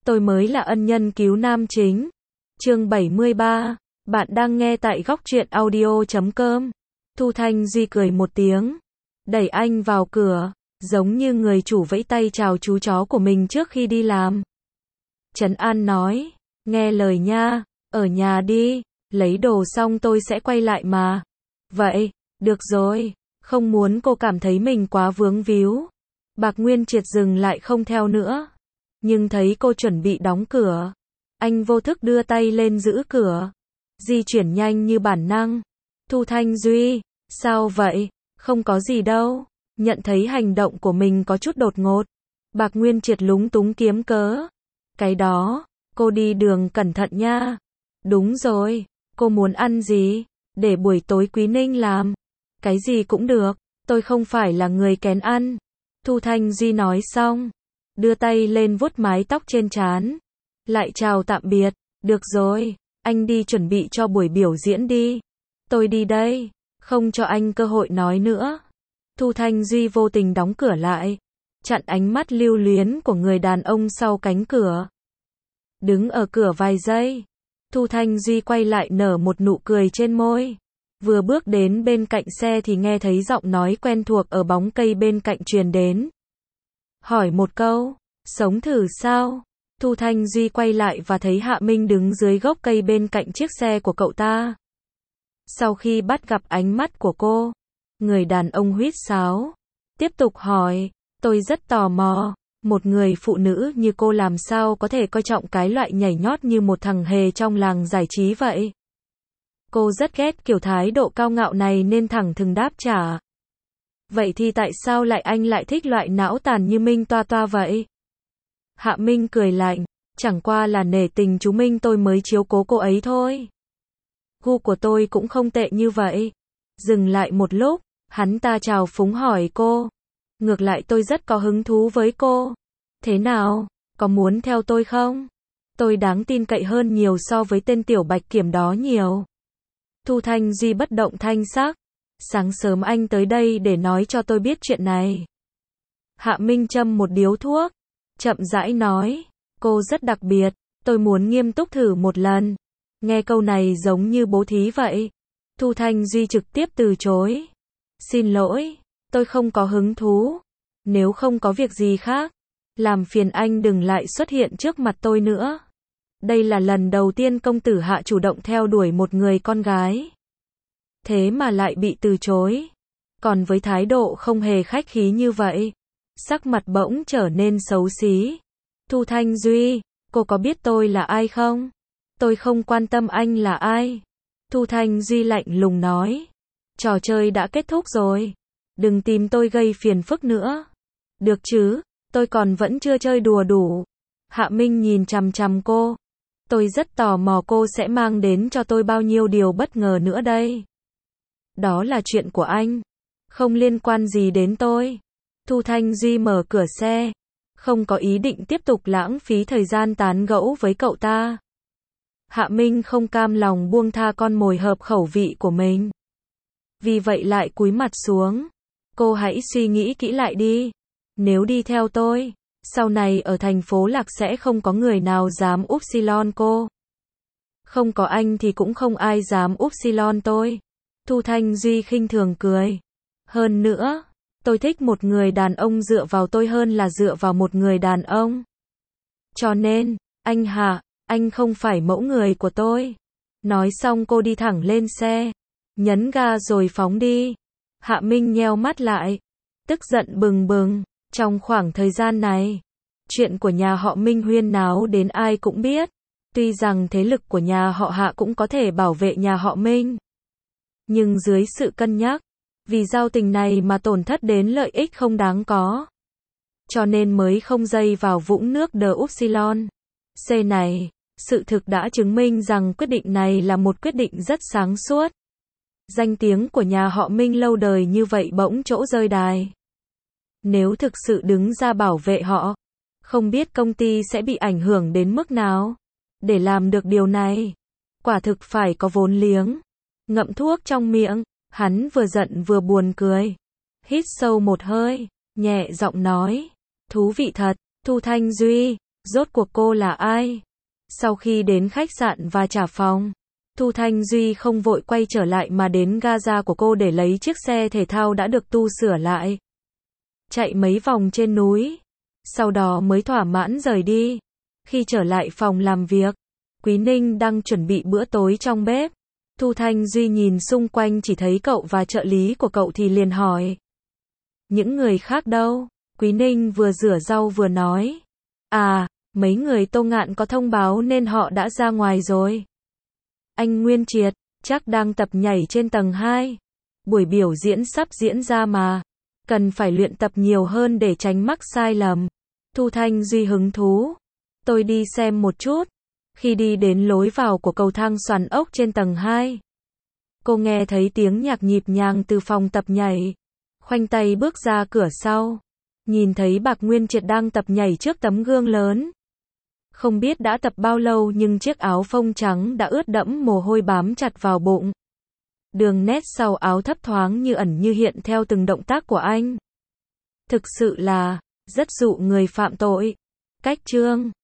tôi mới là ân nhân cứu nam chính. Chương 73, bạn đang nghe tại góc truyện audio.com. Thu Thanh Duy cười một tiếng, đẩy anh vào cửa, giống như người chủ vẫy tay chào chú chó của mình trước khi đi làm. Trấn An nói, nghe lời nha, ở nhà đi, lấy đồ xong tôi sẽ quay lại mà. Vậy, được rồi, không muốn cô cảm thấy mình quá vướng víu. Bạc Nguyên Triệt dừng lại không theo nữa, nhưng thấy cô chuẩn bị đóng cửa, anh vô thức đưa tay lên giữ cửa, di chuyển nhanh như bản năng. Thu Thanh Duy, sao vậy? Không có gì đâu. Nhận thấy hành động của mình có chút đột ngột, Bạc Nguyên Triệt lúng túng kiếm cớ. Cái đó, cô đi đường cẩn thận nha. Đúng rồi, cô muốn ăn gì? Để buổi tối Quý Ninh làm. Cái gì cũng được, tôi không phải là người kén ăn. Thu Thanh Duy nói xong, đưa tay lên vuốt mái tóc trên trán, lại chào tạm biệt. Được rồi, anh đi chuẩn bị cho buổi biểu diễn đi. Tôi đi đây, không cho anh cơ hội nói nữa. Thu Thanh Duy vô tình đóng cửa lại, chặn ánh mắt lưu luyến của người đàn ông sau cánh cửa. Đứng ở cửa vài giây, Thu Thanh Duy quay lại nở một nụ cười trên môi. Vừa bước đến bên cạnh xe thì nghe thấy giọng nói quen thuộc ở bóng cây bên cạnh truyền đến. Hỏi một câu, sống thử sao? Thu Thanh Duy quay lại và thấy Hạ Minh đứng dưới gốc cây bên cạnh chiếc xe của cậu ta. Sau khi bắt gặp ánh mắt của cô, người đàn ông huýt sáo, tiếp tục hỏi, tôi rất tò mò, một người phụ nữ như cô làm sao có thể coi trọng cái loại nhảy nhót như một thằng hề trong làng giải trí vậy? Cô rất ghét kiểu thái độ cao ngạo này nên thẳng thừng đáp trả. Vậy thì tại sao anh lại thích loại não tàn như Minh Toa Toa vậy? Hạ Minh cười lạnh, chẳng qua là nể tình chú Minh tôi mới chiếu cố cô ấy thôi. Gu của tôi cũng không tệ như vậy. Dừng lại một lúc, hắn ta chào phúng hỏi cô. Ngược lại tôi rất có hứng thú với cô. Thế nào, có muốn theo tôi không? Tôi đáng tin cậy hơn nhiều so với tên tiểu bạch kiểm đó nhiều. Thu Thanh Duy bất động thanh sắc. Sáng sớm anh tới đây để nói cho tôi biết chuyện này. Hạ Minh châm một điếu thuốc, chậm rãi nói, cô rất đặc biệt, tôi muốn nghiêm túc thử một lần. Nghe câu này giống như bố thí vậy. Thu Thanh Duy trực tiếp từ chối. Xin lỗi, tôi không có hứng thú. Nếu không có việc gì khác, làm phiền anh đừng lại xuất hiện trước mặt tôi nữa. Đây là lần đầu tiên công tử Hạ chủ động theo đuổi một người con gái. Thế mà lại bị từ chối. Còn với thái độ không hề khách khí như vậy, sắc mặt bỗng trở nên xấu xí. Thu Thanh Duy, cô có biết tôi là ai không? Tôi không quan tâm anh là ai. Thu Thanh Duy lạnh lùng nói. Trò chơi đã kết thúc rồi. Đừng tìm tôi gây phiền phức nữa. Được chứ, tôi còn vẫn chưa chơi đùa đủ. Hạ Minh nhìn chằm chằm cô. Tôi rất tò mò cô sẽ mang đến cho tôi bao nhiêu điều bất ngờ nữa đây. Đó là chuyện của anh. Không liên quan gì đến tôi. Thu Thanh Duy mở cửa xe. Không có ý định tiếp tục lãng phí thời gian tán gẫu với cậu ta. Hạ Minh không cam lòng buông tha con mồi hợp khẩu vị của mình. Vì vậy lại cúi mặt xuống. Cô hãy suy nghĩ kỹ lại đi. Nếu đi theo tôi, sau này ở thành phố Lạc sẽ không có người nào dám upsilon cô. Không có anh thì cũng không ai dám upsilon tôi. Thu Thanh Duy khinh thường cười. Hơn nữa, tôi thích một người đàn ông dựa vào tôi hơn là dựa vào một người đàn ông. Cho nên, anh Hạ, anh không phải mẫu người của tôi. Nói xong cô đi thẳng lên xe, nhấn ga rồi phóng đi. Hạ Minh nheo mắt lại, tức giận bừng bừng. Trong khoảng thời gian này, chuyện của nhà họ Minh huyên náo đến ai cũng biết. Tuy rằng thế lực của nhà họ Hạ cũng có thể bảo vệ nhà họ Minh, nhưng dưới sự cân nhắc, vì giao tình này mà tổn thất đến lợi ích không đáng có. Cho nên mới không dây vào vũng nước The Upsilon. C này, sự thực đã chứng minh rằng quyết định này là một quyết định rất sáng suốt. Danh tiếng của nhà họ Minh lâu đời như vậy bỗng chỗ rơi đài. Nếu thực sự đứng ra bảo vệ họ, không biết công ty sẽ bị ảnh hưởng đến mức nào. Để làm được điều này, quả thực phải có vốn liếng. Ngậm thuốc trong miệng, hắn vừa giận vừa buồn cười. Hít sâu một hơi, nhẹ giọng nói, thú vị thật, Thu Thanh Duy, Rốt cuộc cô là ai? Sau khi đến khách sạn và trả phòng, Thu Thanh Duy không vội quay trở lại mà đến gaza của cô để lấy chiếc xe thể thao đã được tu sửa lại. Chạy mấy vòng trên núi, sau đó mới thỏa mãn rời đi. Khi trở lại phòng làm việc, Quý Ninh đang chuẩn bị bữa tối trong bếp. Thu Thanh Duy nhìn xung quanh chỉ thấy cậu và trợ lý của cậu thì liền hỏi. Những người khác đâu? Quý Ninh vừa rửa rau vừa nói. À, mấy người Tô Ngạn có thông báo nên họ đã ra ngoài rồi. Anh Nguyên Triệt, chắc đang tập nhảy trên tầng 2. Buổi biểu diễn sắp diễn ra mà. Cần phải luyện tập nhiều hơn để tránh mắc sai lầm. Thu Thanh Duy hứng thú. Tôi đi xem một chút. Khi đi đến lối vào của cầu thang xoắn ốc trên tầng 2, cô nghe thấy tiếng nhạc nhịp nhàng từ phòng tập nhảy. Khoanh tay bước ra cửa sau. Nhìn thấy Bạc Nguyên Triệt đang tập nhảy trước tấm gương lớn. Không biết đã tập bao lâu nhưng chiếc áo phông trắng đã ướt đẫm mồ hôi bám chặt vào bụng. Đường nét sau áo thấp thoáng như ẩn như hiện theo từng động tác của anh. Thực sự là rất dụ người phạm tội. Cách chương